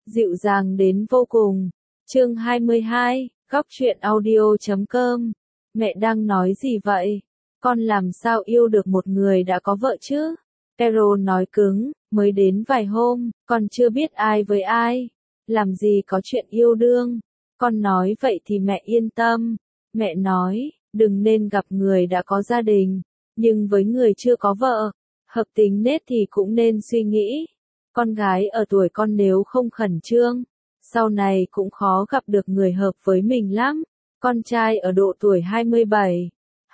dịu dàng đến vô cùng. Chương 22, góc truyện audio.com. Mẹ đang nói gì vậy? Con làm sao yêu được một người đã có vợ chứ? Carol nói cứng, mới đến vài hôm, con chưa biết ai với ai. Làm gì có chuyện yêu đương. Con nói vậy thì mẹ yên tâm. Mẹ nói, đừng nên gặp người đã có gia đình. Nhưng với người chưa có vợ, hợp tính nết thì cũng nên suy nghĩ. Con gái ở tuổi con nếu không khẩn trương, sau này cũng khó gặp được người hợp với mình lắm. Con trai ở độ tuổi 27,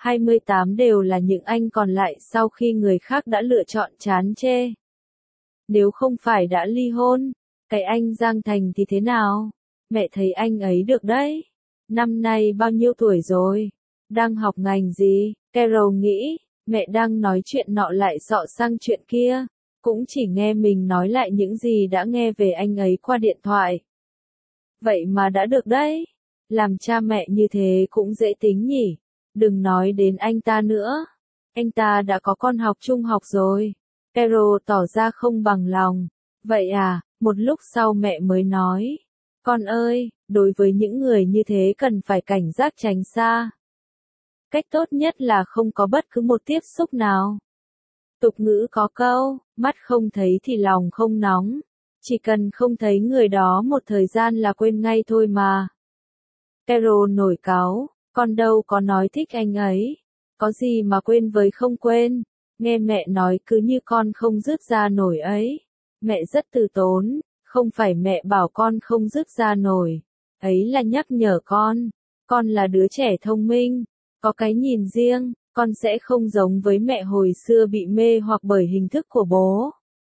28 đều là những anh còn lại sau khi người khác đã lựa chọn chán chê. Nếu không phải đã ly hôn, cái anh Giang Thành thì thế nào? Mẹ thấy anh ấy được đấy. Năm nay bao nhiêu tuổi rồi? Đang học ngành gì? Carol nghĩ, mẹ đang nói chuyện nọ lại xọ sang chuyện kia. Cũng chỉ nghe mình nói lại những gì đã nghe về anh ấy qua điện thoại. Vậy mà đã được đấy. Làm cha mẹ như thế cũng dễ tính nhỉ. Đừng nói đến anh ta nữa. Anh ta đã có con học trung học rồi. Carol tỏ ra không bằng lòng. Vậy à, một lúc sau mẹ mới nói. Con ơi, đối với những người như thế cần phải cảnh giác tránh xa. Cách tốt nhất là không có bất cứ một tiếp xúc nào. Tục ngữ có câu, mắt không thấy thì lòng không nóng. Chỉ cần không thấy người đó một thời gian là quên ngay thôi mà. Carol nổi cáu, con đâu có nói thích anh ấy. Có gì mà quên với không quên. Nghe mẹ nói cứ như con không dứt ra nổi ấy. Mẹ rất từ tốn, không phải mẹ bảo con không dứt ra nổi. Ấy là nhắc nhở con. Con là đứa trẻ thông minh, có cái nhìn riêng. Con sẽ không giống với mẹ hồi xưa bị mê hoặc bởi hình thức của bố.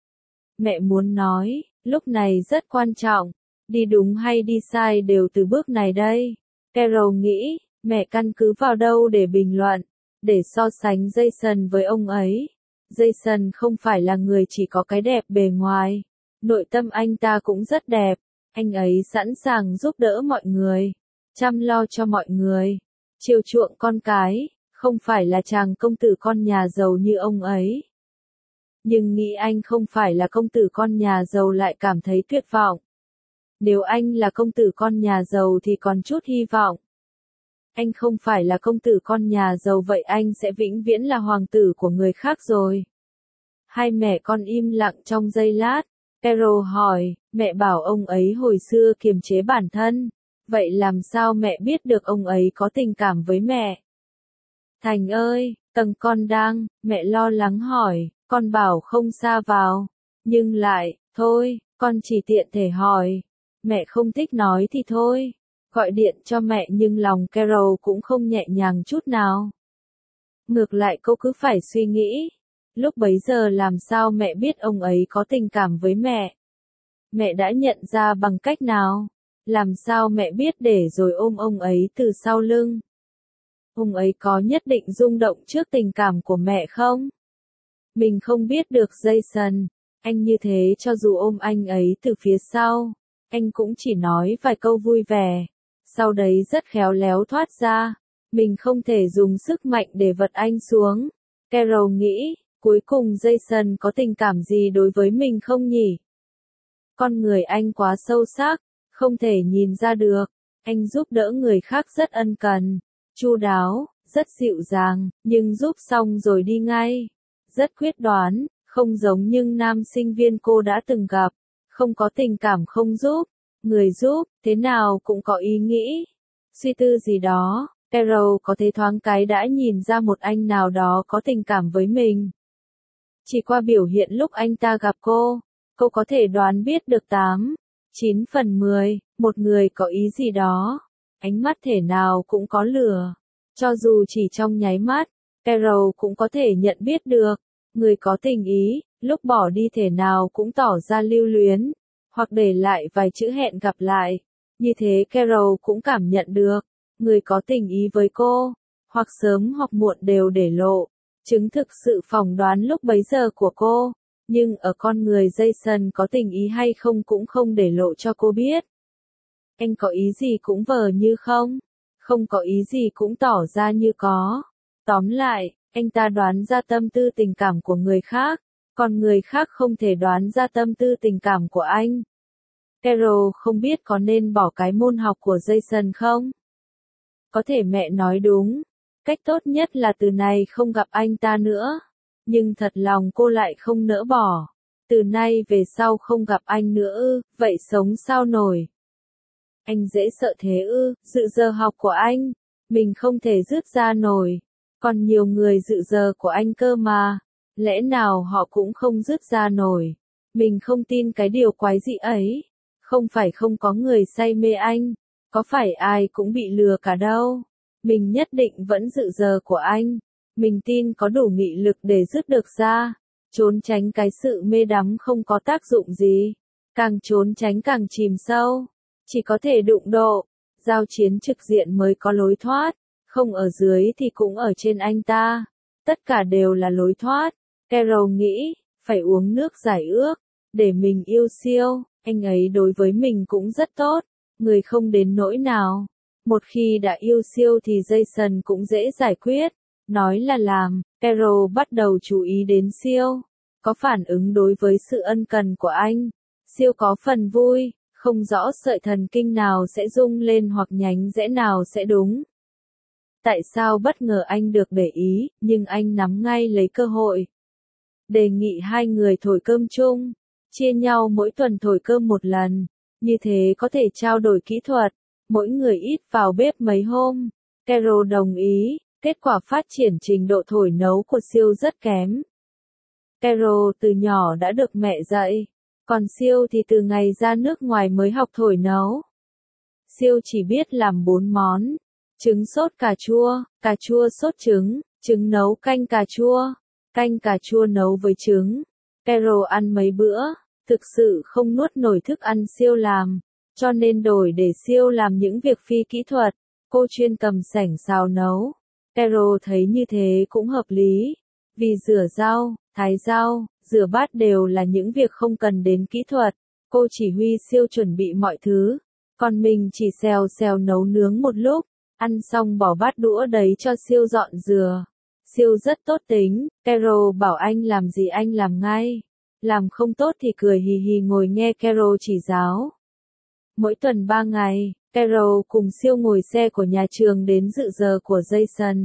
Mẹ muốn nói, lúc này rất quan trọng, đi đúng hay đi sai đều từ bước này đây. Carol nghĩ, mẹ căn cứ vào đâu để bình luận, để so sánh Jason với ông ấy. Jason không phải là người chỉ có cái đẹp bề ngoài, nội tâm anh ta cũng rất đẹp, anh ấy sẵn sàng giúp đỡ mọi người, chăm lo cho mọi người, chiều chuộng con cái. Không phải là chàng công tử con nhà giàu như ông ấy. Nhưng nghĩ anh không phải là công tử con nhà giàu lại cảm thấy tuyệt vọng. Nếu anh là công tử con nhà giàu thì còn chút hy vọng. Anh không phải là công tử con nhà giàu vậy anh sẽ vĩnh viễn là hoàng tử của người khác rồi. Hai mẹ con im lặng trong giây lát. Carol hỏi, mẹ bảo ông ấy hồi xưa kiềm chế bản thân. Vậy làm sao mẹ biết được ông ấy có tình cảm với mẹ? Thành ơi, tầng con đang, mẹ lo lắng hỏi, con bảo không xa vào. Nhưng lại, thôi, con chỉ tiện thể hỏi. Mẹ không thích nói thì thôi. Gọi điện cho mẹ nhưng lòng Carol cũng không nhẹ nhàng chút nào. Ngược lại cô cứ phải suy nghĩ. Lúc bấy giờ làm sao mẹ biết ông ấy có tình cảm với mẹ? Mẹ đã nhận ra bằng cách nào? Làm sao mẹ biết để rồi ôm ông ấy từ sau lưng? Ông ấy có nhất định rung động trước tình cảm của mẹ không? Mình không biết được Jason, anh như thế cho dù ôm anh ấy từ phía sau, anh cũng chỉ nói vài câu vui vẻ, sau đấy rất khéo léo thoát ra, mình không thể dùng sức mạnh để vật anh xuống. Carol nghĩ, cuối cùng Jason có tình cảm gì đối với mình không nhỉ? Con người anh quá sâu sắc, không thể nhìn ra được, anh giúp đỡ người khác rất ân cần. Chu đáo, rất dịu dàng, nhưng giúp xong rồi đi ngay. Rất quyết đoán, không giống những nam sinh viên cô đã từng gặp. Không có tình cảm không giúp. Người giúp, thế nào cũng có ý nghĩ. Suy tư gì đó, Carol có thể thoáng cái đã nhìn ra một anh nào đó có tình cảm với mình. Chỉ qua biểu hiện lúc anh ta gặp cô có thể đoán biết được 8, 9 phần 10, một người có ý gì đó. Ánh mắt thể nào cũng có lửa. Cho dù chỉ trong nháy mắt, Carol cũng có thể nhận biết được. Người có tình ý, lúc bỏ đi thể nào cũng tỏ ra lưu luyến. Hoặc để lại vài chữ hẹn gặp lại. Như thế Carol cũng cảm nhận được. Người có tình ý với cô, hoặc sớm hoặc muộn đều để lộ. Chứng thực sự phỏng đoán lúc bấy giờ của cô. Nhưng ở con người Jason có tình ý hay không cũng không để lộ cho cô biết. Anh có ý gì cũng vờ như không. Không có ý gì cũng tỏ ra như có. Tóm lại, anh ta đoán ra tâm tư tình cảm của người khác, còn người khác không thể đoán ra tâm tư tình cảm của anh. Carol không biết có nên bỏ cái môn học của Jason không? Có thể mẹ nói đúng. Cách tốt nhất là từ này không gặp anh ta nữa. Nhưng thật lòng cô lại không nỡ bỏ. Từ nay về sau không gặp anh nữa ư, vậy sống sao nổi? Anh dễ sợ thế ư, dự giờ học của anh, mình không thể rút ra nổi. Còn nhiều người dự giờ của anh cơ mà, lẽ nào họ cũng không rút ra nổi. Mình không tin cái điều quái dị ấy. Không phải không có người say mê anh, có phải ai cũng bị lừa cả đâu. Mình nhất định vẫn dự giờ của anh. Mình tin có đủ nghị lực để rút được ra. Trốn tránh cái sự mê đắm không có tác dụng gì. Càng trốn tránh càng chìm sâu. Chỉ có thể đụng độ. Giao chiến trực diện mới có lối thoát. Không ở dưới thì cũng ở trên anh ta. Tất cả đều là lối thoát. Carol nghĩ, phải uống nước giải ước. Để mình yêu Siêu, anh ấy đối với mình cũng rất tốt. Người không đến nỗi nào. Một khi đã yêu Siêu thì Jason cũng dễ giải quyết. Nói là làm, Carol bắt đầu chú ý đến Siêu. Có phản ứng đối với sự ân cần của anh. Siêu có phần vui, không rõ sợi thần kinh nào sẽ rung lên hoặc nhánh rẽ nào sẽ đúng. Tại sao bất ngờ anh được để ý, nhưng anh nắm ngay lấy cơ hội. Đề nghị hai người thổi cơm chung, chia nhau mỗi tuần thổi cơm một lần. Như thế có thể trao đổi kỹ thuật, mỗi người ít vào bếp mấy hôm. Carol đồng ý, kết quả phát triển trình độ thổi nấu của Siêu rất kém. Carol từ nhỏ đã được mẹ dạy, còn Siêu thì từ ngày ra nước ngoài mới học thổi nấu. Siêu chỉ biết làm 4 món: trứng sốt cà chua sốt trứng nấu canh cà chua nấu với trứng. Carol ăn mấy bữa, thực sự không nuốt nổi thức ăn Siêu làm, cho nên đổi để Siêu làm những việc phi kỹ thuật. Cô chuyên cầm sảnh xào nấu. Carol thấy như thế cũng hợp lý, vì rửa rau, thái rau, rửa bát đều là những việc không cần đến kỹ thuật. Cô chỉ huy Siêu chuẩn bị mọi thứ, còn mình chỉ xèo xèo nấu nướng một lúc, ăn xong bỏ bát đũa đấy cho Siêu dọn dừa. Siêu rất tốt tính, Carol bảo anh làm gì anh làm ngay. Làm không tốt thì cười hì hì ngồi nghe Carol chỉ giáo. Mỗi tuần 3 ngày, Carol cùng Siêu ngồi xe của nhà trường đến dự giờ của Jason.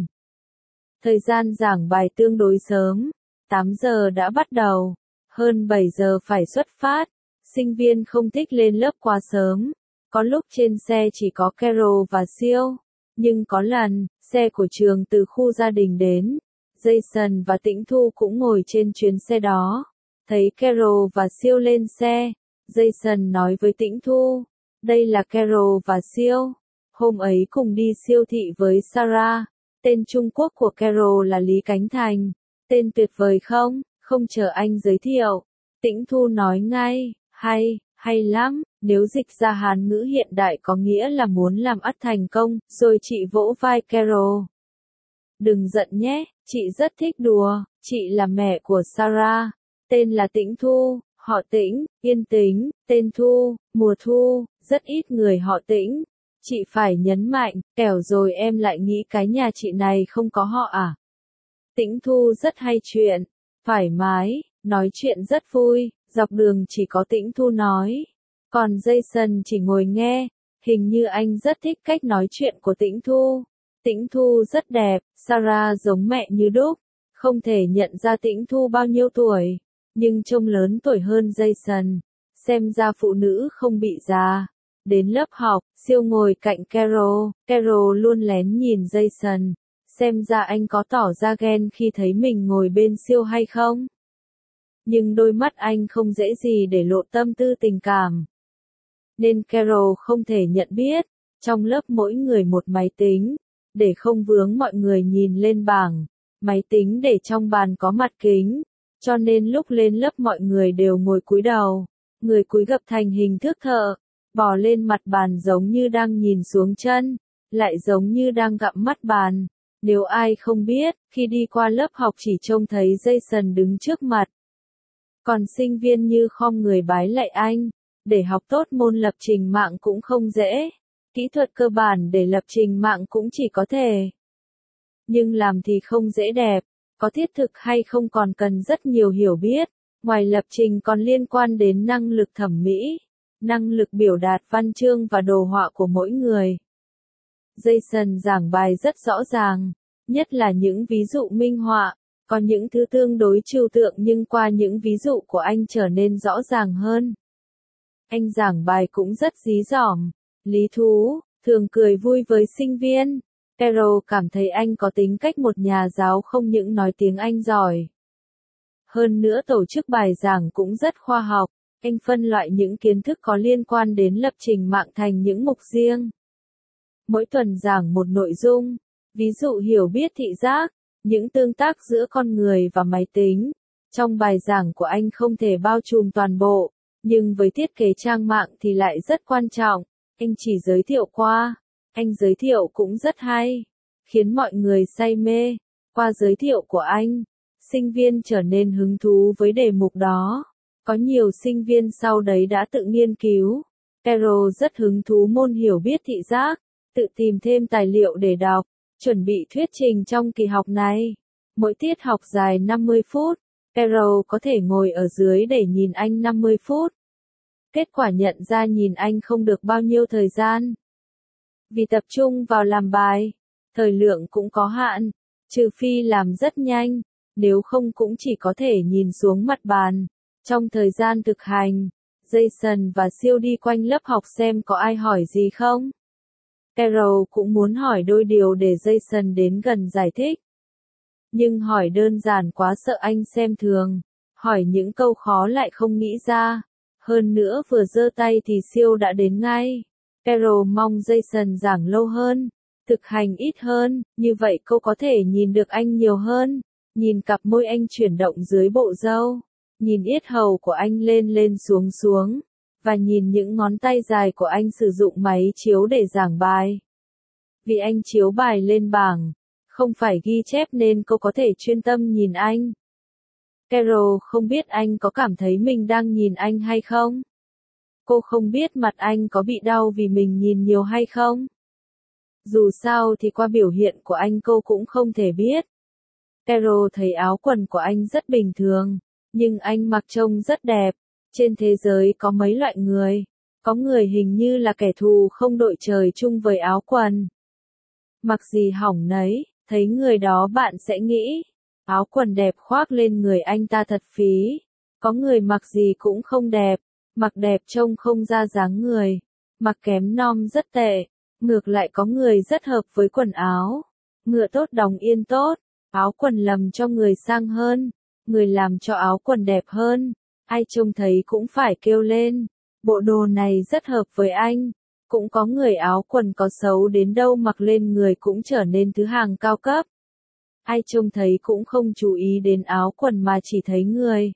Thời gian giảng bài tương đối sớm, 8 giờ đã bắt đầu, hơn 7 giờ phải xuất phát. Sinh viên không thích lên lớp quá sớm, có lúc trên xe chỉ có Carol và Siêu, nhưng có lần, xe của trường từ khu gia đình đến, Jason và Tĩnh Thu cũng ngồi trên chuyến xe đó. Thấy Carol và Siêu lên xe, Jason nói với Tĩnh Thu, đây là Carol và Siêu. Hôm ấy cùng đi siêu thị với Sarah. Tên Trung Quốc của Carol là Lý Cánh Thành. Tên tuyệt vời không? Không chờ anh giới thiệu. Tĩnh Thu nói ngay, hay lắm. Nếu dịch ra Hán ngữ hiện đại có nghĩa là muốn làm ắt thành công, rồi chị vỗ vai Carol. Đừng giận nhé, chị rất thích đùa, chị là mẹ của Sarah. Tên là Tĩnh Thu, họ Tĩnh, Yên Tĩnh, tên Thu, mùa thu, rất ít người họ Tĩnh. Chị phải nhấn mạnh, kẻo rồi em lại nghĩ cái nhà chị này không có họ à. Tĩnh Thu rất hay chuyện, thoải mái, nói chuyện rất vui, dọc đường chỉ có Tĩnh Thu nói. Còn Jason chỉ ngồi nghe, hình như anh rất thích cách nói chuyện của Tĩnh Thu. Tĩnh Thu rất đẹp, Sarah giống mẹ như đúc, không thể nhận ra Tĩnh Thu bao nhiêu tuổi, nhưng trông lớn tuổi hơn Jason, xem ra phụ nữ không bị già. Đến lớp học, Siêu ngồi cạnh Carol, Carol luôn lén nhìn Jason, xem ra anh có tỏ ra ghen khi thấy mình ngồi bên Siêu hay không. Nhưng đôi mắt anh không dễ gì để lộ tâm tư tình cảm. Nên Carol không thể nhận biết, trong lớp mỗi người một máy tính, để không vướng mọi người nhìn lên bảng. Máy tính để trong bàn có mặt kính, cho nên lúc lên lớp mọi người đều ngồi cúi đầu, người cúi gập thành hình thước thợ, bò lên mặt bàn giống như đang nhìn xuống chân, lại giống như đang gặm mắt bàn. Nếu ai không biết, khi đi qua lớp học chỉ trông thấy Jason đứng trước mặt. Còn sinh viên như khom người bái lạy anh, để học tốt môn lập trình mạng cũng không dễ. Kỹ thuật cơ bản để lập trình mạng cũng chỉ có thể. Nhưng làm thì không dễ đẹp, có thiết thực hay không còn cần rất nhiều hiểu biết. Ngoài lập trình còn liên quan đến năng lực thẩm mỹ, năng lực biểu đạt văn chương và đồ họa của mỗi người. Jason giảng bài rất rõ ràng, nhất là những ví dụ minh họa, có những thứ tương đối trừu tượng nhưng qua những ví dụ của anh trở nên rõ ràng hơn. Anh giảng bài cũng rất dí dỏm, lý thú, thường cười vui với sinh viên. Carol cảm thấy anh có tính cách một nhà giáo không những nói tiếng Anh giỏi. Hơn nữa tổ chức bài giảng cũng rất khoa học, anh phân loại những kiến thức có liên quan đến lập trình mạng thành những mục riêng. Mỗi tuần giảng một nội dung, ví dụ hiểu biết thị giác, những tương tác giữa con người và máy tính. Trong bài giảng của anh không thể bao trùm toàn bộ, nhưng với thiết kế trang mạng thì lại rất quan trọng. Anh chỉ giới thiệu qua, anh giới thiệu cũng rất hay, khiến mọi người say mê. Qua giới thiệu của anh, sinh viên trở nên hứng thú với đề mục đó. Có nhiều sinh viên sau đấy đã tự nghiên cứu. Carol rất hứng thú môn hiểu biết thị giác, tự tìm thêm tài liệu để đọc, chuẩn bị thuyết trình trong kỳ học này. Mỗi tiết học dài 50 phút, Carol có thể ngồi ở dưới để nhìn anh 50 phút. Kết quả nhận ra nhìn anh không được bao nhiêu thời gian. Vì tập trung vào làm bài, thời lượng cũng có hạn, trừ phi làm rất nhanh, nếu không cũng chỉ có thể nhìn xuống mặt bàn. Trong thời gian thực hành, Jason và Siêu đi quanh lớp học xem có ai hỏi gì không. Carol cũng muốn hỏi đôi điều để Jason đến gần giải thích. Nhưng hỏi đơn giản quá sợ anh xem thường, hỏi những câu khó lại không nghĩ ra. Hơn nữa vừa giơ tay thì Siêu đã đến ngay. Carol mong Jason giảng lâu hơn, thực hành ít hơn, như vậy cô có thể nhìn được anh nhiều hơn. Nhìn cặp môi anh chuyển động dưới bộ râu, nhìn yết hầu của anh lên lên xuống xuống, và nhìn những ngón tay dài của anh sử dụng máy chiếu để giảng bài. Vì anh chiếu bài lên bảng, không phải ghi chép nên cô có thể chuyên tâm nhìn anh. Carol không biết anh có cảm thấy mình đang nhìn anh hay không. Cô không biết mặt anh có bị đau vì mình nhìn nhiều hay không. Dù sao thì qua biểu hiện của anh cô cũng không thể biết. Carol thấy áo quần của anh rất bình thường, nhưng anh mặc trông rất đẹp. Trên thế giới có mấy loại người, có người hình như là kẻ thù không đội trời chung với áo quần. Mặc gì hỏng nấy, thấy người đó bạn sẽ nghĩ, áo quần đẹp khoác lên người anh ta thật phí. Có người mặc gì cũng không đẹp, mặc đẹp trông không ra dáng người, mặc kém nom rất tệ. Ngược lại có người rất hợp với quần áo, ngựa tốt đồng yên tốt, áo quần lầm cho người sang hơn, người làm cho áo quần đẹp hơn. Ai trông thấy cũng phải kêu lên, bộ đồ này rất hợp với anh. Cũng có người áo quần có xấu đến đâu mặc lên người cũng trở nên thứ hàng cao cấp. Ai trông thấy cũng không chú ý đến áo quần mà chỉ thấy người.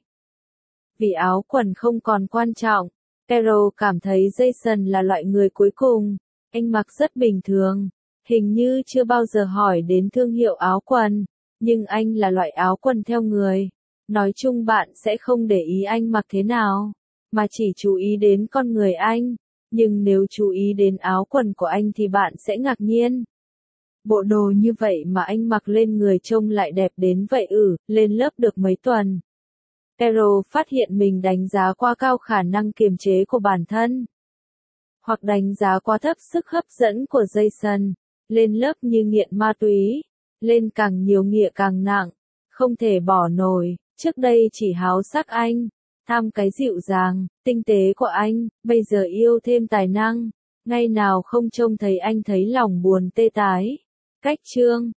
Vì áo quần không còn quan trọng, Carol cảm thấy Jason là loại người cuối cùng. Anh mặc rất bình thường, hình như chưa bao giờ hỏi đến thương hiệu áo quần, nhưng anh là loại áo quần theo người. Nói chung bạn sẽ không để ý anh mặc thế nào, mà chỉ chú ý đến con người anh. Nhưng nếu chú ý đến áo quần của anh thì bạn sẽ ngạc nhiên. Bộ đồ như vậy mà anh mặc lên người trông lại đẹp đến vậy lên lớp được mấy tuần. Carol phát hiện mình đánh giá quá cao khả năng kiềm chế của bản thân. Hoặc đánh giá quá thấp sức hấp dẫn của Jason. Lên lớp như nghiện ma túy. Lên càng nhiều nghĩa càng nặng. Không thể bỏ nổi. Trước đây chỉ háo sắc anh. Tham cái dịu dàng, tinh tế của anh. Bây giờ yêu thêm tài năng. Ngày nào không trông thấy anh thấy lòng buồn tê tái. Cách chương